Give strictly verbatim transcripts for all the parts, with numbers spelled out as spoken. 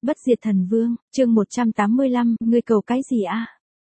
Bất diệt thần vương, chương một trăm tám mươi lăm, ngươi cầu cái gì a?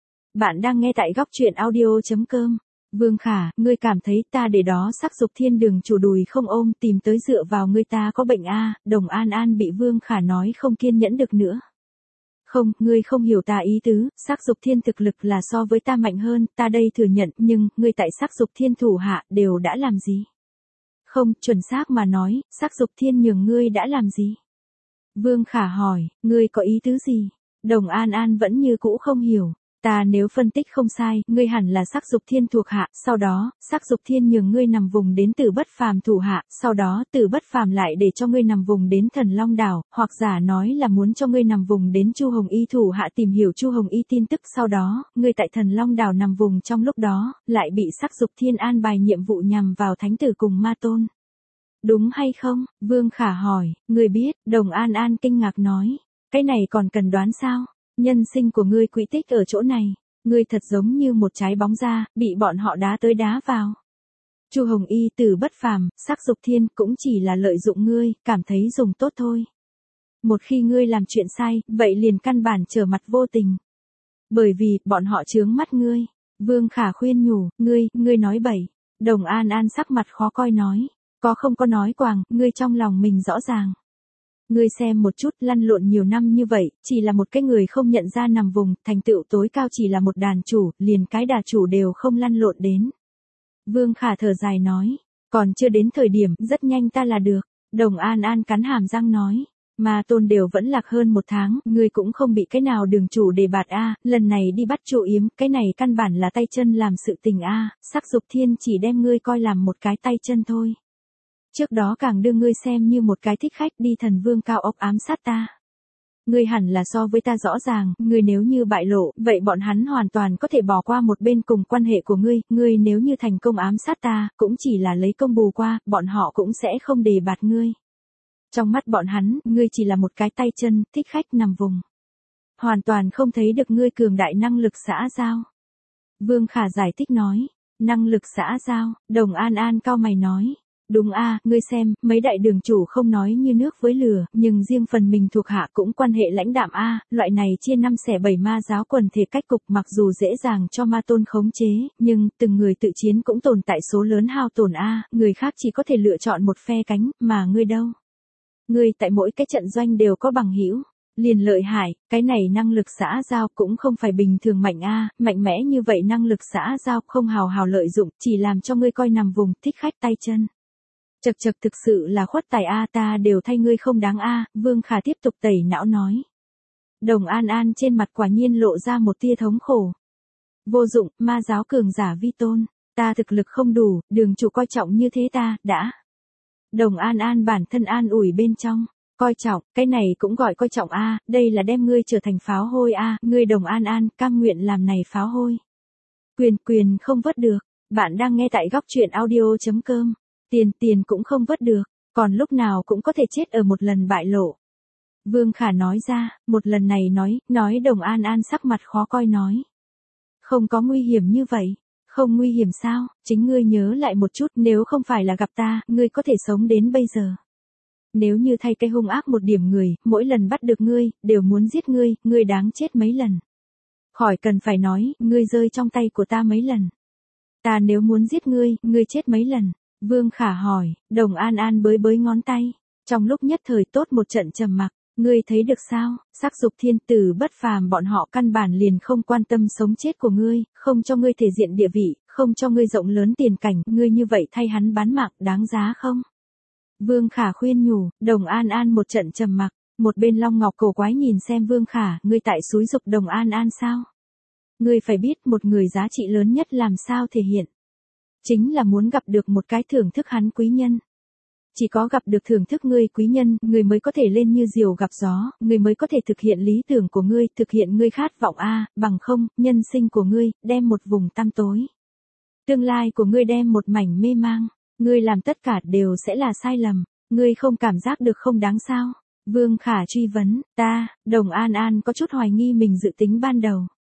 Bạn đang nghe tại góc truyện audio chấm com. Vương Khả, ngươi cảm thấy ta để đó sắc dục thiên đường chủ đùi không ôm tìm tới dựa vào ngươi ta có bệnh a? Đồng An An bị Vương Khả nói không kiên nhẫn được nữa. Không, ngươi không hiểu ta ý tứ, sắc dục thiên thực lực là so với ta mạnh hơn, ta đây thừa nhận, nhưng, ngươi tại sắc dục thiên thủ hạ, đều đã làm gì? Không, chuẩn xác mà nói, sắc dục thiên nhường ngươi đã làm gì? Vương Khả hỏi, ngươi có ý tứ gì? Đồng An An vẫn như cũ không hiểu. Ta nếu phân tích không sai, ngươi hẳn là sắc dục thiên thuộc hạ, sau đó, sắc dục thiên nhường ngươi nằm vùng đến Tử Bất Phàm thủ hạ, sau đó Tử Bất Phàm lại để cho ngươi nằm vùng đến Thần Long đảo, hoặc giả nói là muốn cho ngươi nằm vùng đến Chu Hồng Y thủ hạ tìm hiểu Chu Hồng Y tin tức, sau đó, ngươi tại Thần Long đảo nằm vùng trong lúc đó, lại bị sắc dục thiên an bài nhiệm vụ nhằm vào thánh tử cùng ma tôn. Đúng hay không? Vương Khả hỏi, ngươi biết, Đồng An An kinh ngạc nói, cái này còn cần đoán sao? Nhân sinh của ngươi quỹ tích ở chỗ này, ngươi thật giống như một trái bóng ra, bị bọn họ đá tới đá vào. Chu Hồng Y Tử Bất Phàm, sắc dục thiên cũng chỉ là lợi dụng ngươi, cảm thấy dùng tốt thôi. Một khi ngươi làm chuyện sai, vậy liền căn bản trở mặt vô tình. Bởi vì, bọn họ chướng mắt ngươi. Vương Khả khuyên nhủ, ngươi, ngươi nói bậy. Đồng An An sắc mặt khó coi nói. Có không có nói quàng, ngươi trong lòng mình rõ ràng. Ngươi xem một chút, lăn lộn nhiều năm như vậy, chỉ là một cái người không nhận ra nằm vùng, thành tựu tối cao chỉ là một đàn chủ, liền cái đà chủ đều không lăn lộn đến. Vương Khả thở dài nói, còn chưa đến thời điểm, rất nhanh ta là được. Đồng An An cắn hàm răng nói, mà tôn đều vẫn lạc hơn một tháng, ngươi cũng không bị cái nào đường chủ đề bạt a, lần này đi bắt Chu Yếm, cái này căn bản là tay chân làm sự tình a, sắc dục thiên chỉ đem ngươi coi làm một cái tay chân thôi. Trước đó càng đưa ngươi xem như một cái thích khách đi thần vương cao ốc ám sát ta. Ngươi hẳn là so với ta rõ ràng, ngươi nếu như bại lộ, vậy bọn hắn hoàn toàn có thể bỏ qua một bên cùng quan hệ của ngươi, ngươi nếu như thành công ám sát ta, cũng chỉ là lấy công bù qua, bọn họ cũng sẽ không đề bạt ngươi. Trong mắt bọn hắn, ngươi chỉ là một cái tay chân, thích khách nằm vùng. Hoàn toàn không thấy được ngươi cường đại năng lực xã giao. Vương Khả giải thích nói, năng lực xã giao, Đồng An An cau mày nói. Đúng a, ngươi xem, mấy đại đường chủ không nói như nước với lửa, nhưng riêng phần mình thuộc hạ cũng quan hệ lãnh đạm a, loại này chia năm xẻ bảy ma giáo quần thể cách cục mặc dù dễ dàng cho ma tôn khống chế, nhưng từng người tự chiến cũng tồn tại số lớn hao tổn a, người khác chỉ có thể lựa chọn một phe cánh, mà ngươi đâu? Ngươi tại mỗi cái trận doanh đều có bằng hữu, liền lợi hại, cái này năng lực xã giao cũng không phải bình thường mạnh a, mạnh mẽ như vậy năng lực xã giao không hào hào lợi dụng, chỉ làm cho ngươi coi nằm vùng thích khách tay chân. Chật chật thực sự là khuất tài a, ta đều thay ngươi không đáng a, Vương Khả tiếp tục tẩy não nói. Đồng An An trên mặt quả nhiên lộ ra một tia thống khổ. Vô dụng, ma giáo cường giả vi tôn, ta thực lực không đủ, đường chủ coi trọng như thế ta, đã. Đồng An An bản thân an ủi bên trong, coi trọng, cái này cũng gọi coi trọng a, đây là đem ngươi trở thành pháo hôi a, ngươi Đồng An An cam nguyện làm này pháo hôi. Quyền quyền không vớt được, bạn đang nghe tại góc truyện audio chấm com. Tiền tiền cũng không vớt được, còn lúc nào cũng có thể chết ở một lần bại lộ. Vương Khả nói ra, một lần này nói, nói Đồng An An sắc mặt khó coi nói. Không có nguy hiểm như vậy, không nguy hiểm sao, chính ngươi nhớ lại một chút, nếu không phải là gặp ta, ngươi có thể sống đến bây giờ. Nếu như thay cái hung ác một điểm người, mỗi lần bắt được ngươi, đều muốn giết ngươi, ngươi đáng chết mấy lần. Khỏi cần phải nói, ngươi rơi trong tay của ta mấy lần. Ta nếu muốn giết ngươi, ngươi chết mấy lần. Vương Khả hỏi, Đồng An An bới bới ngón tay, trong lúc nhất thời tốt một trận trầm mặc, ngươi thấy được sao, sắc dục thiên Tử Bất Phàm bọn họ căn bản liền không quan tâm sống chết của ngươi, không cho ngươi thể diện địa vị, không cho ngươi rộng lớn tiền cảnh, ngươi như vậy thay hắn bán mạng đáng giá không? Vương Khả khuyên nhủ, Đồng An An một trận trầm mặc, một bên Long Ngọc cổ quái nhìn xem Vương Khả, ngươi tại xúi giục Đồng An An sao? Ngươi phải biết một người giá trị lớn nhất làm sao thể hiện. Chính là muốn gặp được một cái thưởng thức hắn quý nhân. Chỉ có gặp được thưởng thức ngươi quý nhân, ngươi mới có thể lên như diều gặp gió, ngươi mới có thể thực hiện lý tưởng của ngươi, thực hiện ngươi khát vọng a, bằng không, nhân sinh của ngươi, đem một vùng tăm tối. Tương lai của ngươi đem một mảnh mê mang, ngươi làm tất cả đều sẽ là sai lầm, ngươi không cảm giác được không đáng sao? Vương Khả truy vấn, ta, Đồng An An có chút hoài nghi mình dự tính ban đầu.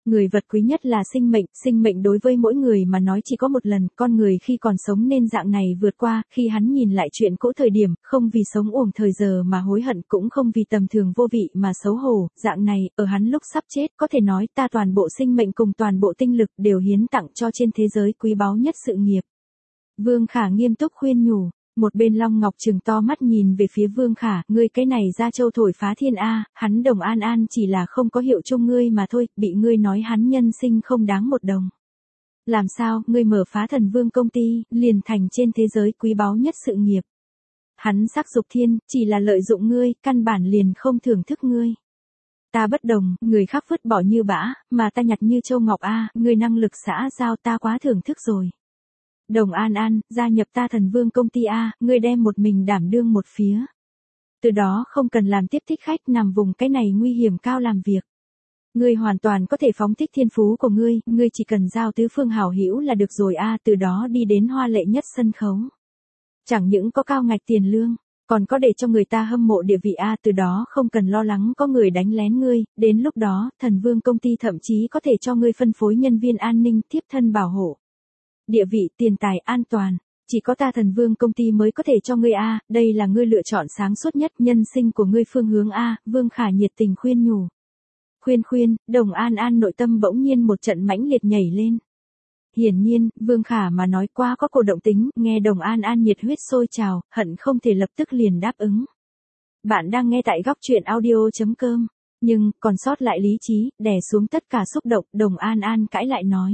Người vật quý nhất là sinh mệnh, sinh mệnh đối với mỗi người mà nói chỉ có một lần, con người khi còn sống nên dạng này vượt qua, khi hắn nhìn lại chuyện cũ thời điểm, không vì sống uổng thời giờ mà hối hận, cũng không vì tầm thường vô vị mà xấu hổ, dạng này, ở hắn lúc sắp chết, có thể nói ta toàn bộ sinh mệnh cùng toàn bộ tinh lực đều hiến tặng cho trên thế giới quý báu nhất sự nghiệp. Vương Khả nghiêm túc khuyên nhủ. Một bên Long Ngọc trừng to mắt nhìn về phía Vương Khả, ngươi cái này ra châu thổi phá thiên a, hắn Đồng An An chỉ là không có hiệu chung ngươi mà thôi, bị ngươi nói hắn nhân sinh không đáng một đồng. Làm sao, ngươi mở phá thần vương công ty, liền thành trên thế giới quý báu nhất sự nghiệp. Hắn sắc dục thiên, chỉ là lợi dụng ngươi, căn bản liền không thưởng thức ngươi. Ta bất đồng, người khác vứt bỏ như bã, mà ta nhặt như châu ngọc a, ngươi năng lực xã giao ta quá thưởng thức rồi. Đồng An An, gia nhập ta thần vương công ty A, ngươi đem một mình đảm đương một phía. Từ đó không cần làm tiếp thích khách nằm vùng cái này nguy hiểm cao làm việc. Ngươi hoàn toàn có thể phóng thích thiên phú của ngươi, ngươi chỉ cần giao tứ phương hảo hữu là được rồi A, từ đó đi đến hoa lệ nhất sân khấu. Chẳng những có cao ngạch tiền lương, còn có để cho người ta hâm mộ địa vị A, từ đó không cần lo lắng có người đánh lén ngươi, đến lúc đó, thần vương công ty thậm chí có thể cho ngươi phân phối nhân viên an ninh tiếp thân bảo hộ. Địa vị, tiền tài, an toàn, chỉ có ta thần vương công ty mới có thể cho ngươi A, đây là ngươi lựa chọn sáng suốt nhất nhân sinh của ngươi phương hướng A, Vương Khả nhiệt tình khuyên nhủ. Khuyên khuyên, Đồng An An nội tâm bỗng nhiên một trận mãnh liệt nhảy lên. Hiển nhiên, Vương Khả mà nói qua có cổ động tính, nghe Đồng An An nhiệt huyết sôi trào, hận không thể lập tức liền đáp ứng. Bạn đang nghe tại góc truyện audio chấm com, nhưng, còn sót lại lý trí, đè xuống tất cả xúc động, Đồng An An cãi lại nói.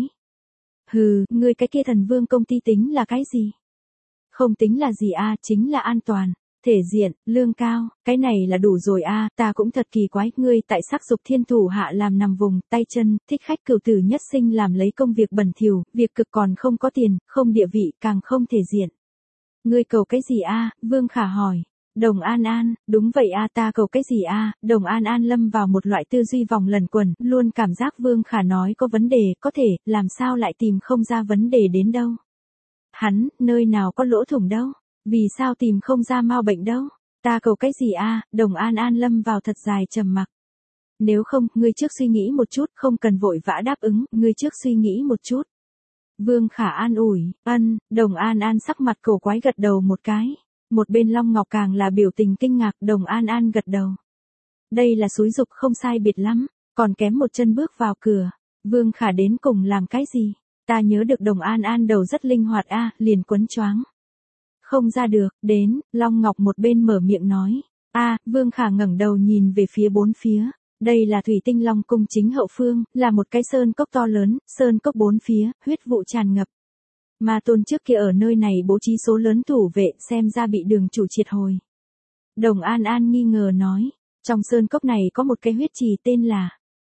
Hừ, ngươi cái kia thần vương công ty tính là cái gì? Không tính là gì a, chính là an toàn, thể diện, lương cao, cái này là đủ rồi a, ta cũng thật kỳ quái, ngươi tại sắc dục thiên thủ hạ làm nằm vùng, tay chân, thích khách cửu tử nhất sinh làm lấy công việc bẩn thỉu, việc cực còn không có tiền, không địa vị, càng không thể diện. Ngươi cầu cái gì a? Vương Khả hỏi. Đồng An An, đúng vậy a, ta cầu cái gì a? Đồng An An lâm vào một loại tư duy vòng lẩn quẩn, luôn cảm giác Vương Khả nói có vấn đề, có thể, làm sao lại tìm không ra vấn đề đến đâu. Hắn, nơi nào có lỗ thủng đâu, vì sao tìm không ra mau bệnh đâu, ta cầu cái gì a? Đồng An An lâm vào thật dài trầm mặc. Nếu không, ngươi trước suy nghĩ một chút, không cần vội vã đáp ứng, ngươi trước suy nghĩ một chút. Vương Khả an ủi, ân, Đồng An An sắc mặt cổ quái gật đầu một cái. Một bên Long Ngọc càng là biểu tình kinh ngạc, Đồng An An gật đầu. Đây là xúi dục không sai biệt lắm, còn kém một chân bước vào cửa. Vương Khả đến cùng làm cái gì? Ta nhớ được Đồng An An đầu rất linh hoạt a, à, liền quấn choáng. Không ra được, đến, Long Ngọc một bên mở miệng nói. A, à, Vương Khả ngẩng đầu nhìn về phía bốn phía. Đây là Thủy Tinh Long cung chính hậu phương, là một cái sơn cốc to lớn, sơn cốc bốn phía, huyết vụ tràn ngập. Ma tôn trước kia ở nơi này bố trí số lớn thủ vệ, xem ra bị đường chủ triệt hồi. Đồng An An nghi ngờ nói, trong sơn cốc này có một cái huyết trì tên là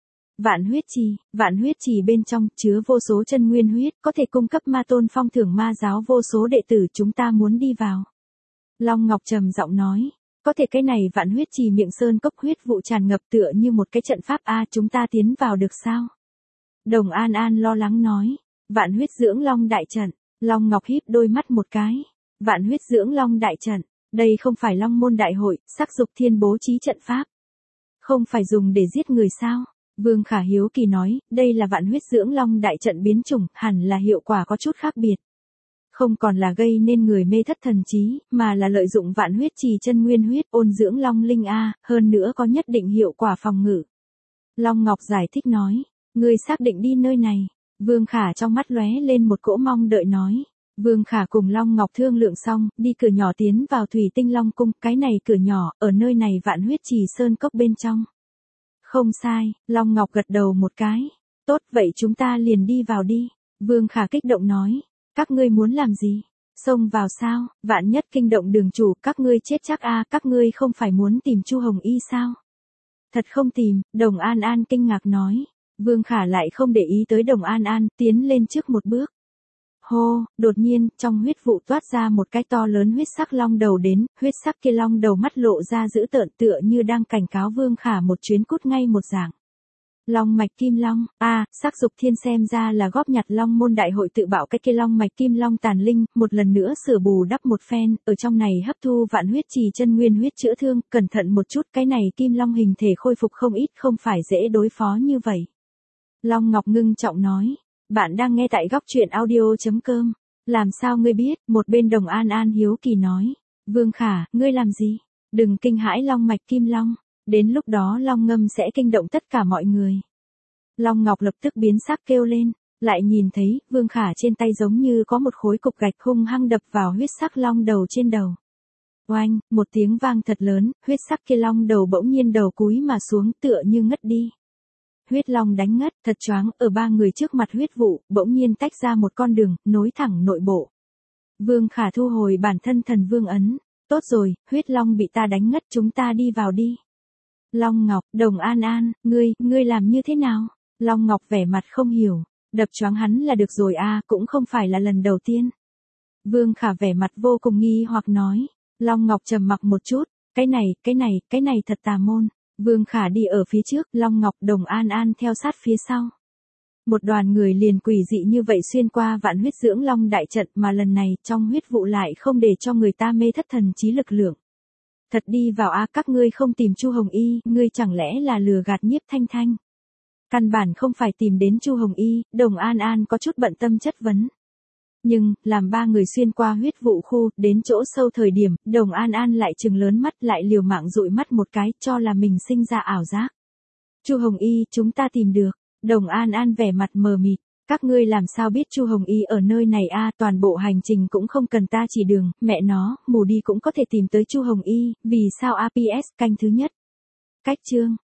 Vạn huyết trì, vạn huyết trì bên trong chứa vô số chân nguyên huyết, có thể cung cấp ma tôn phong thưởng ma giáo vô số đệ tử, chúng ta muốn đi vào. Long Ngọc trầm giọng nói, có thể cái này vạn huyết trì miệng sơn cốc huyết vụ tràn ngập tựa như một cái trận pháp a, chúng ta tiến vào được sao? Đồng An An lo lắng nói, vạn huyết dưỡng long đại trận. Long Ngọc híp đôi mắt một cái. Vạn huyết dưỡng long đại trận, đây không phải Long môn đại hội, sắc dục thiên bố trí trận pháp. Không phải dùng để giết người sao? Vương Khả hiếu kỳ nói, đây là vạn huyết dưỡng long đại trận biến chủng, hẳn là hiệu quả có chút khác biệt. Không còn là gây nên người mê thất thần trí, mà là lợi dụng vạn huyết trì chân nguyên huyết ôn dưỡng long linh A, hơn nữa có nhất định hiệu quả phòng ngự. Long Ngọc giải thích nói, ngươi xác định đi nơi này. Vương Khả trong mắt lóe lên một cỗ mong đợi nói. Vương Khả cùng Long Ngọc thương lượng xong, đi cửa nhỏ tiến vào Thủy Tinh Long cung, cái này cửa nhỏ, ở nơi này vạn huyết trì sơn cốc bên trong. Không sai, Long Ngọc gật đầu một cái. Tốt, vậy chúng ta liền đi vào đi. Vương Khả kích động nói, các ngươi muốn làm gì? Xông vào sao? Vạn nhất kinh động đường chủ, các ngươi chết chắc a, các ngươi không phải muốn tìm Chu Hồng Y sao? Thật không tìm, Đồng An An kinh ngạc nói. Vương Khả lại không để ý tới Đồng An An, tiến lên trước một bước. Hô, đột nhiên, trong huyết vụ toát ra một cái to lớn huyết sắc long đầu đến, huyết sắc kia long đầu mắt lộ ra dữ tợn tựa như đang cảnh cáo Vương Khả một chuyến cút ngay một dạng. Long mạch kim long, a, à, sắc dục thiên xem ra là góp nhặt Long môn đại hội tự bạo cái kia long mạch kim long tàn linh, một lần nữa sửa bù đắp một phen, ở trong này hấp thu vạn huyết trì chân nguyên huyết chữa thương, cẩn thận một chút, cái này kim long hình thể khôi phục không ít, không phải dễ đối phó như vậy. Long Ngọc ngưng trọng nói. Bạn đang nghe tại góc truyện audio.com. Làm sao ngươi biết? Một bên Đồng An An hiếu kỳ nói. Vương Khả, ngươi làm gì? Đừng kinh hãi long mạch kim long. Đến lúc đó long ngâm sẽ kinh động tất cả mọi người. Long Ngọc lập tức biến sắc kêu lên. Lại nhìn thấy, Vương Khả trên tay giống như có một khối cục gạch hung hăng đập vào huyết sắc long đầu trên đầu. Oanh, một tiếng vang thật lớn, huyết sắc kia long đầu bỗng nhiên đầu cúi mà xuống tựa như ngất đi. Huyết long đánh ngất, thật choáng, ở ba người trước mặt huyết vụ, bỗng nhiên tách ra một con đường, nối thẳng nội bộ. Vương Khả thu hồi bản thân thần vương ấn. Tốt rồi, huyết long bị ta đánh ngất, chúng ta đi vào đi. Long Ngọc, Đồng An An, ngươi, ngươi làm như thế nào? Long Ngọc vẻ mặt không hiểu. Đập choáng hắn là được rồi a, cũng không phải là lần đầu tiên. Vương Khả vẻ mặt vô cùng nghi hoặc nói. Long Ngọc trầm mặc một chút. Cái này, cái này, cái này thật tà môn. Vương Khả đi ở phía trước, Long Ngọc Đồng An An theo sát phía sau. Một đoàn người liền quỷ dị như vậy xuyên qua vạn huyết dưỡng long đại trận mà lần này trong huyết vụ lại không để cho người ta mê thất thần trí lực lượng. Thật đi vào a, các ngươi không tìm Chu Hồng Y, ngươi chẳng lẽ là lừa gạt Nhiếp Thanh Thanh? Căn bản không phải tìm đến Chu Hồng Y, Đồng An An có chút bận tâm chất vấn. Nhưng, làm ba người xuyên qua huyết vụ khu, đến chỗ sâu thời điểm, Đồng An An lại trừng lớn mắt lại liều mạng dụi mắt một cái, cho là mình sinh ra ảo giác. Chu Hồng Y, chúng ta tìm được. Đồng An An vẻ mặt mờ mịt. Các ngươi làm sao biết Chu Hồng Y ở nơi này a? Toàn bộ hành trình cũng không cần ta chỉ đường, mẹ nó, mù đi cũng có thể tìm tới Chu Hồng Y, vì sao a pê ét canh thứ nhất. Cách chương.